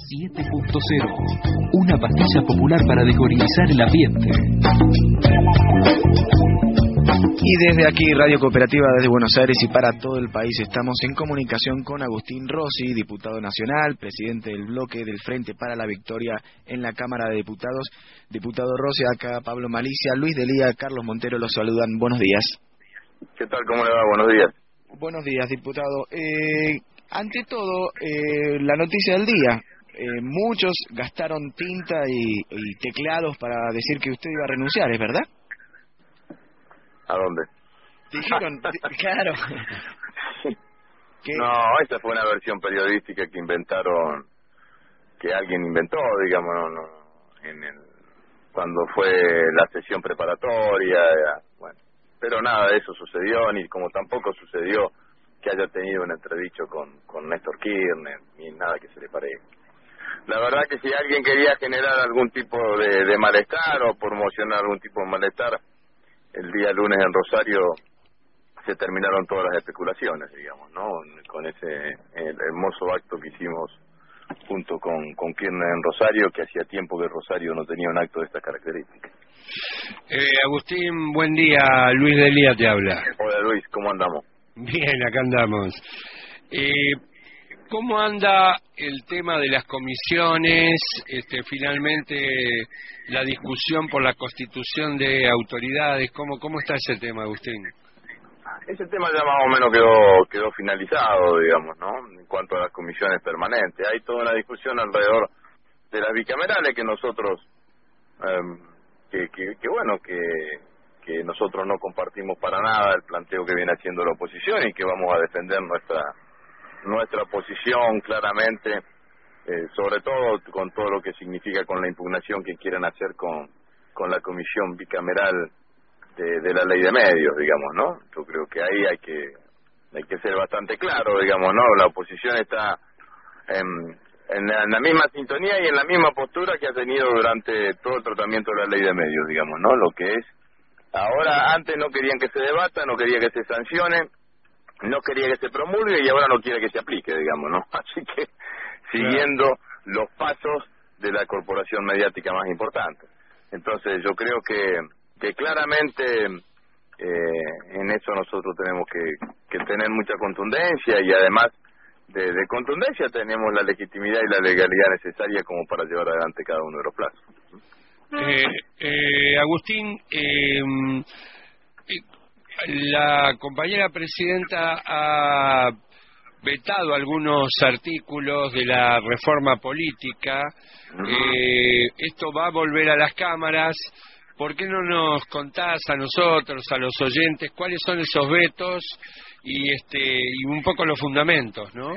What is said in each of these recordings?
7.0, una pastilla popular para desgorilizar el ambiente. Y desde aquí, Radio Cooperativa desde Buenos Aires y para todo el país, estamos en comunicación con Agustín Rossi, diputado nacional, presidente del bloque del Frente para la Victoria en la Cámara de Diputados. Diputado Rossi, acá Pablo Malicia, Luis Delía, Carlos Montero los saludan. Buenos días. ¿Qué tal? ¿Cómo le va? Buenos días. Buenos días, diputado. Ante todo, la noticia del día. Muchos gastaron tinta y teclados para decir que usted iba a renunciar, ¿es verdad? ¿A dónde? Dijeron, claro. No, esta fue una versión periodística que inventaron, que alguien inventó, digamos, cuando fue la sesión preparatoria, bueno. Pero nada de eso sucedió, ni como tampoco sucedió que haya tenido un entredicho con Néstor Kirchner, ni nada que se le parezca. La verdad que si alguien quería generar algún tipo de malestar o promocionar algún tipo de malestar, el día lunes en Rosario se terminaron todas las especulaciones, digamos, ¿no? Con ese hermoso acto que hicimos junto con Kirchner en Rosario, que hacía tiempo que Rosario no tenía un acto de estas características. Agustín, buen día. Luis Delía te habla. Hola Luis, ¿cómo andamos? Bien, acá andamos. ¿Cómo anda el tema de las comisiones? Finalmente, la discusión por la constitución de autoridades. ¿Cómo está ese tema, Agustín? Ese tema ya más o menos quedó finalizado, digamos, ¿no? En cuanto a las comisiones permanentes. Hay toda una discusión alrededor de las bicamerales que nosotros, que nosotros no compartimos para nada el planteo que viene haciendo la oposición y que vamos a defender nuestra posición claramente, sobre todo con todo lo que significa con la impugnación que quieren hacer con la comisión bicameral de la ley de medios, digamos, ¿no? Yo creo que ahí hay que ser bastante claro, digamos, ¿no? La oposición está en la misma sintonía y en la misma postura que ha tenido durante todo el tratamiento de la ley de medios, digamos, ¿no? Lo que es ahora, antes no querían que se debata, no quería que se sancione, no quería que se promulgue y ahora no quiere que se aplique, digamos, ¿no? Así que siguiendo los pasos de la corporación mediática más importante. Entonces yo creo que claramente en eso nosotros tenemos que tener mucha contundencia y además de contundencia tenemos la legitimidad y la legalidad necesaria como para llevar adelante cada uno de los plazos. Agustín, la compañera presidenta ha vetado algunos artículos de la reforma política. Esto va a volver a las cámaras. ¿Por qué no nos contás a nosotros, a los oyentes, cuáles son esos vetos y un poco los fundamentos, ¿no?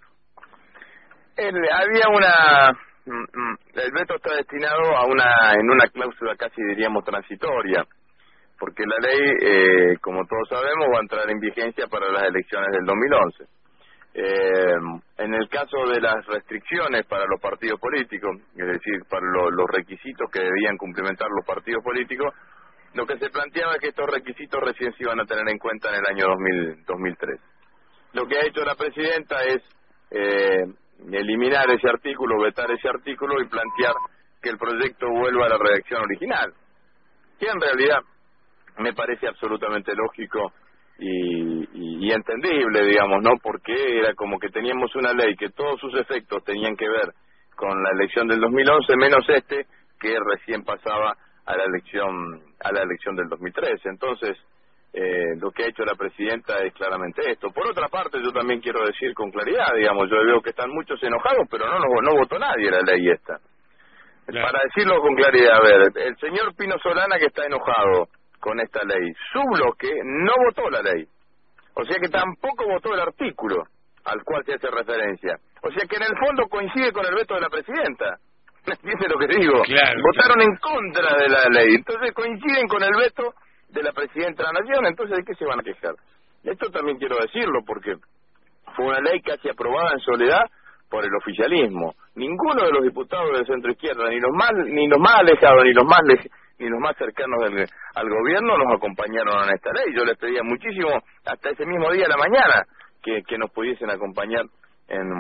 El veto está destinado en una cláusula casi diríamos transitoria, porque la ley, como todos sabemos, va a entrar en vigencia para las elecciones del 2011. En el caso de las restricciones para los partidos políticos, es decir, para los requisitos que debían cumplimentar los partidos políticos, lo que se planteaba es que estos requisitos recién se iban a tener en cuenta en el año 2003. Lo que ha hecho la presidenta es eliminar ese artículo, vetar ese artículo y plantear que el proyecto vuelva a la redacción original, que en realidad me parece absolutamente lógico y entendible, digamos, ¿no? Porque era como que teníamos una ley que todos sus efectos tenían que ver con la elección del 2011, menos que recién pasaba a la elección del 2013. Entonces, lo que ha hecho la presidenta es claramente esto. Por otra parte, yo también quiero decir con claridad, digamos, yo veo que están muchos enojados, pero no votó nadie la ley esta. Claro. Para decirlo con claridad, a ver, el señor Pino Solana que está enojado con esta ley, su bloque no votó la ley, o sea que tampoco votó el artículo al cual se hace referencia, o sea que en el fondo coincide con el veto de la presidenta. ¿Entiendes lo que digo? Claro, votaron en contra de la ley, entonces coinciden con el veto de la presidenta de la Nación, entonces ¿de qué se van a quejar? Esto también quiero decirlo porque fue una ley casi aprobada en soledad por el oficialismo. Ninguno de los diputados del centro izquierda, ni los más alejados, ni los más cercanos al gobierno nos acompañaron en esta ley. Yo les pedía muchísimo, hasta ese mismo día a la mañana, que nos pudiesen acompañar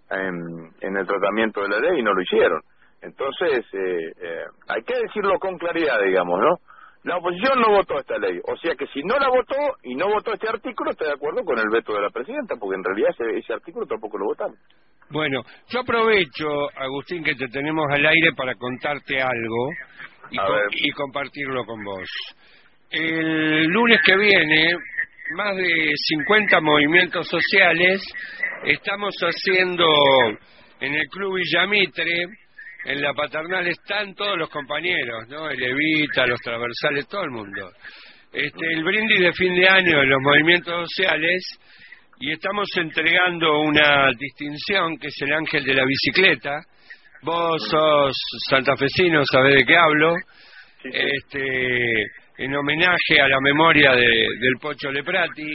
en el tratamiento de la ley y no lo hicieron. Entonces, hay que decirlo con claridad, digamos, ¿no? La oposición no votó esta ley, o sea que si no la votó y no votó este artículo, está de acuerdo con el veto de la presidenta, porque en realidad ese artículo tampoco lo votaron. Bueno, yo aprovecho, Agustín, que te tenemos al aire para contarte algo y compartirlo con vos. El lunes que viene, más de 50 movimientos sociales estamos haciendo en el Club Villamitre. En la paternal están todos los compañeros, ¿no? El Evita, los transversales, todo el mundo. El brindis de fin de año de los movimientos sociales, y estamos entregando una distinción que es el Ángel de la Bicicleta. Vos sos santafesino, sabés de qué hablo. Sí. En homenaje a la memoria del Pocho Leprati,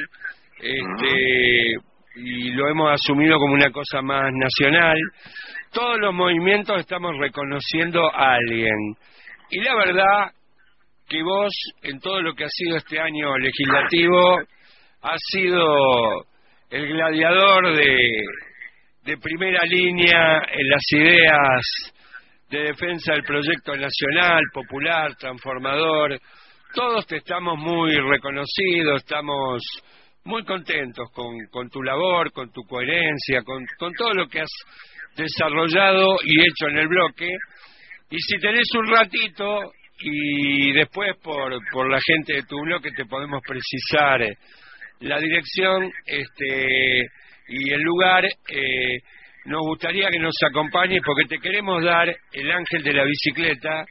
y lo hemos asumido como una cosa más nacional. Todos los movimientos estamos reconociendo a alguien. Y la verdad que vos, en todo lo que ha sido este año legislativo, has sido el gladiador de primera línea en las ideas de defensa del proyecto nacional, popular, transformador. Todos te estamos muy reconocidos, estamos muy contentos con tu labor, con tu coherencia, con todo lo que has desarrollado y hecho en el bloque. Y si tenés un ratito y después por la gente de tu bloque te podemos precisar la dirección y el lugar, nos gustaría que nos acompañes porque te queremos dar el Ángel de la Bicicleta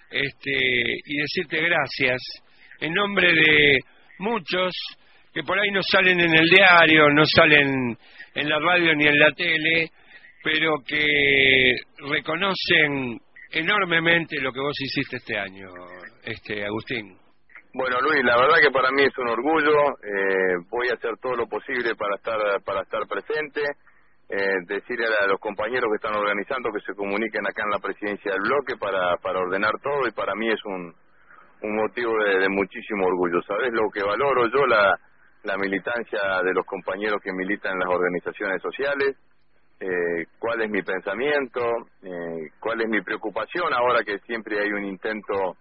y decirte gracias en nombre de muchos que por ahí no salen en el diario, no salen en la radio ni en la tele, pero que reconocen enormemente lo que vos hiciste este año, Agustín. Bueno, Luis, la verdad que para mí es un orgullo. Voy a hacer todo lo posible para estar presente. Decirle a los compañeros que están organizando que se comuniquen acá en la presidencia del bloque para ordenar todo, y para mí es un motivo de muchísimo orgullo. ¿Sabés lo que valoro yo? La militancia de los compañeros que militan en las organizaciones sociales. Cuál es mi pensamiento, cuál es mi preocupación ahora que siempre hay un intento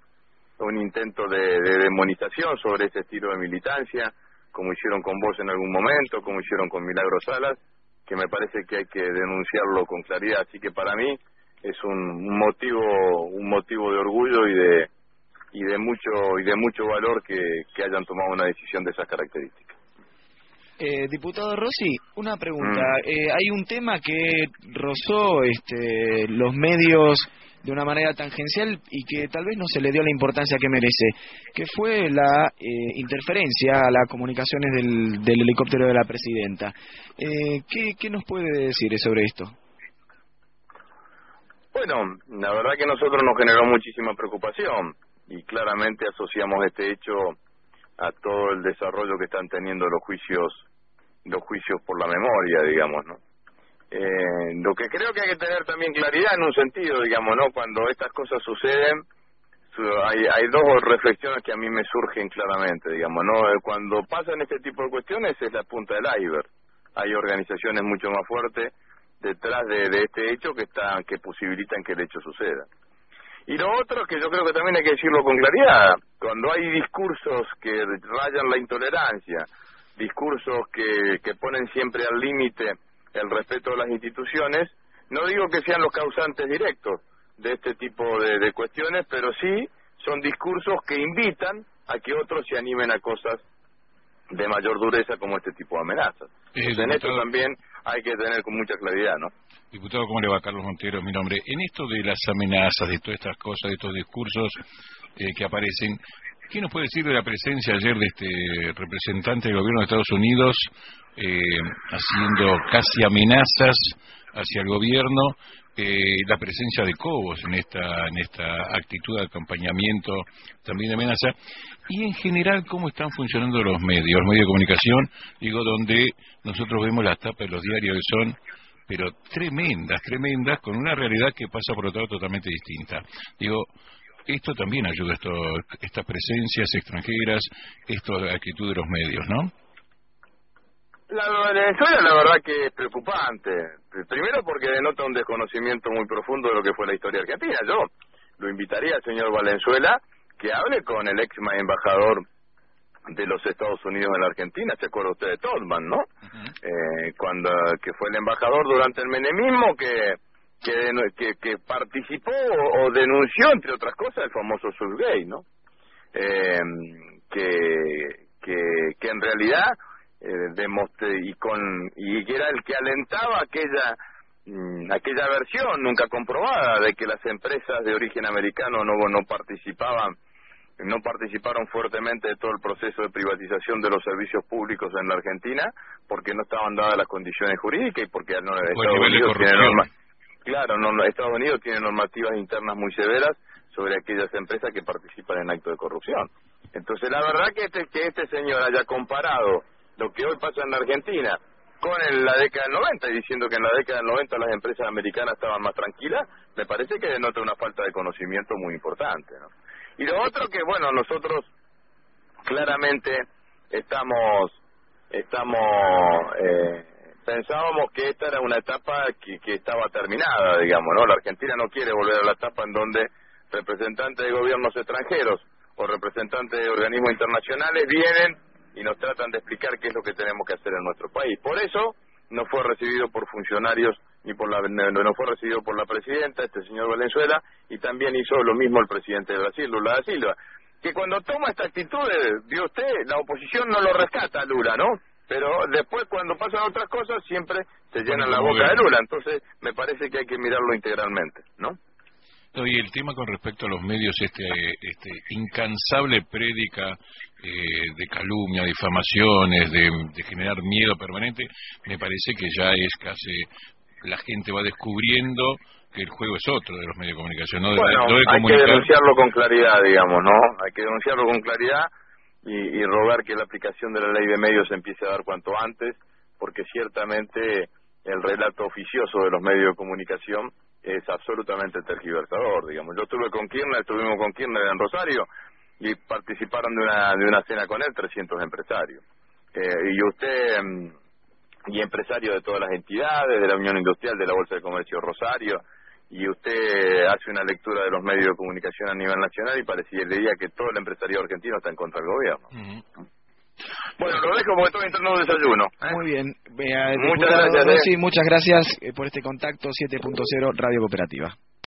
de demonización sobre ese estilo de militancia, como hicieron con vos en algún momento, como hicieron con Milagros Salas, que me parece que hay que denunciarlo con claridad. Así que para mí es un motivo de orgullo y de mucho valor que hayan tomado una decisión de esas características. Diputado Rossi, una pregunta. Hay un tema que rozó los medios de una manera tangencial y que tal vez no se le dio la importancia que merece, que fue la interferencia a las comunicaciones del helicóptero de la presidenta. ¿Qué nos puede decir sobre esto? Bueno, la verdad que a nosotros nos generó muchísima preocupación y claramente asociamos este hecho a todo el desarrollo que están teniendo los juicios por la memoria, digamos, ¿no? Lo que creo que hay que tener también claridad en un sentido, digamos, ¿no? Cuando estas cosas suceden, hay dos reflexiones que a mí me surgen claramente, digamos, ¿no? Cuando pasan este tipo de cuestiones es la punta del iceberg. Hay organizaciones mucho más fuertes detrás de este hecho que posibilitan que el hecho suceda. Y lo otro es que yo creo que también hay que decirlo con claridad. Cuando hay discursos que rayan la intolerancia, discursos que ponen siempre al límite el respeto de las instituciones, no digo que sean los causantes directos de este tipo de cuestiones, pero sí son discursos que invitan a que otros se animen a cosas de mayor dureza como este tipo de amenazas. En esto también hay que tener con mucha claridad, ¿no? Diputado, ¿cómo le va? Carlos Montero, mi nombre. En esto de las amenazas, de todas estas cosas, de estos discursos que aparecen, ¿qué nos puede decir de la presencia ayer de este representante del gobierno de Estados Unidos haciendo casi amenazas hacia el gobierno, la presencia de Cobos en esta actitud de acompañamiento, también de amenaza, y en general cómo están funcionando los medios de comunicación, digo, donde nosotros vemos las tapas de los diarios que son, pero tremendas, con una realidad que pasa por otro lado totalmente distinta. Digo, esto también ayuda, estas presencias extranjeras, esta actitud de los medios, ¿no? La Venezuela la verdad que es preocupante. Primero porque denota un desconocimiento muy profundo de lo que fue la historia argentina. Yo lo invitaría al señor Valenzuela que hable con el ex embajador de los Estados Unidos en la Argentina. ¿Se acuerda usted de Tolman, no? Cuando que fue el embajador durante el menemismo que participó o denunció, entre otras cosas, el famoso Surgate, ¿no? Que en realidad y que era el que alentaba aquella versión nunca comprobada de que las empresas de origen americano no participaron fuertemente de todo el proceso de privatización de los servicios públicos en la Argentina porque no estaban dadas las condiciones jurídicas y porque Estados Unidos tiene normativas internas muy severas sobre aquellas empresas que participan en actos de corrupción. Entonces la verdad que este señor haya comparado lo que hoy pasa en la Argentina con la década del 90 y diciendo que en la década del 90 las empresas americanas estaban más tranquilas, me parece que denota una falta de conocimiento muy importante, ¿no? Y lo otro que, bueno, nosotros claramente pensábamos que esta era una etapa que estaba terminada, digamos, ¿no? La Argentina no quiere volver a la etapa en donde representantes de gobiernos extranjeros o representantes de organismos internacionales vienen y nos tratan de explicar qué es lo que tenemos que hacer en nuestro país. Por eso no fue recibido por funcionarios no fue recibido por la presidenta, este señor Valenzuela, y también hizo lo mismo el presidente de Brasil, Lula da Silva, que cuando toma esta actitud, vio usted, la oposición no lo rescata a Lula, ¿no? Pero después cuando pasan otras cosas siempre se llenan la boca de Lula, entonces me parece que hay que mirarlo integralmente, ¿no? Y el tema con respecto a los medios, incansable prédica de calumnia, difamaciones, de generar miedo permanente, me parece que ya es casi, la gente va descubriendo que el juego es otro de los medios de comunicación, ¿no? Hay que denunciarlo con claridad, digamos, ¿no? Hay que denunciarlo con claridad y rogar que la aplicación de la ley de medios se empiece a dar cuanto antes, porque ciertamente el relato oficioso de los medios de comunicación es absolutamente tergiversador, digamos. Estuvimos con Kirchner en Rosario y participaron de una cena con él 300 empresarios. Y usted, y empresarios de todas las entidades, de la Unión Industrial, de la Bolsa de Comercio Rosario, y usted hace una lectura de los medios de comunicación a nivel nacional y parecería que todo el empresariado argentino está en contra del gobierno. Bueno, lo dejo porque estoy entrando en un desayuno. Muy bien. Muchas gracias. Sí, muchas gracias por este contacto. 7.0 Radio Cooperativa.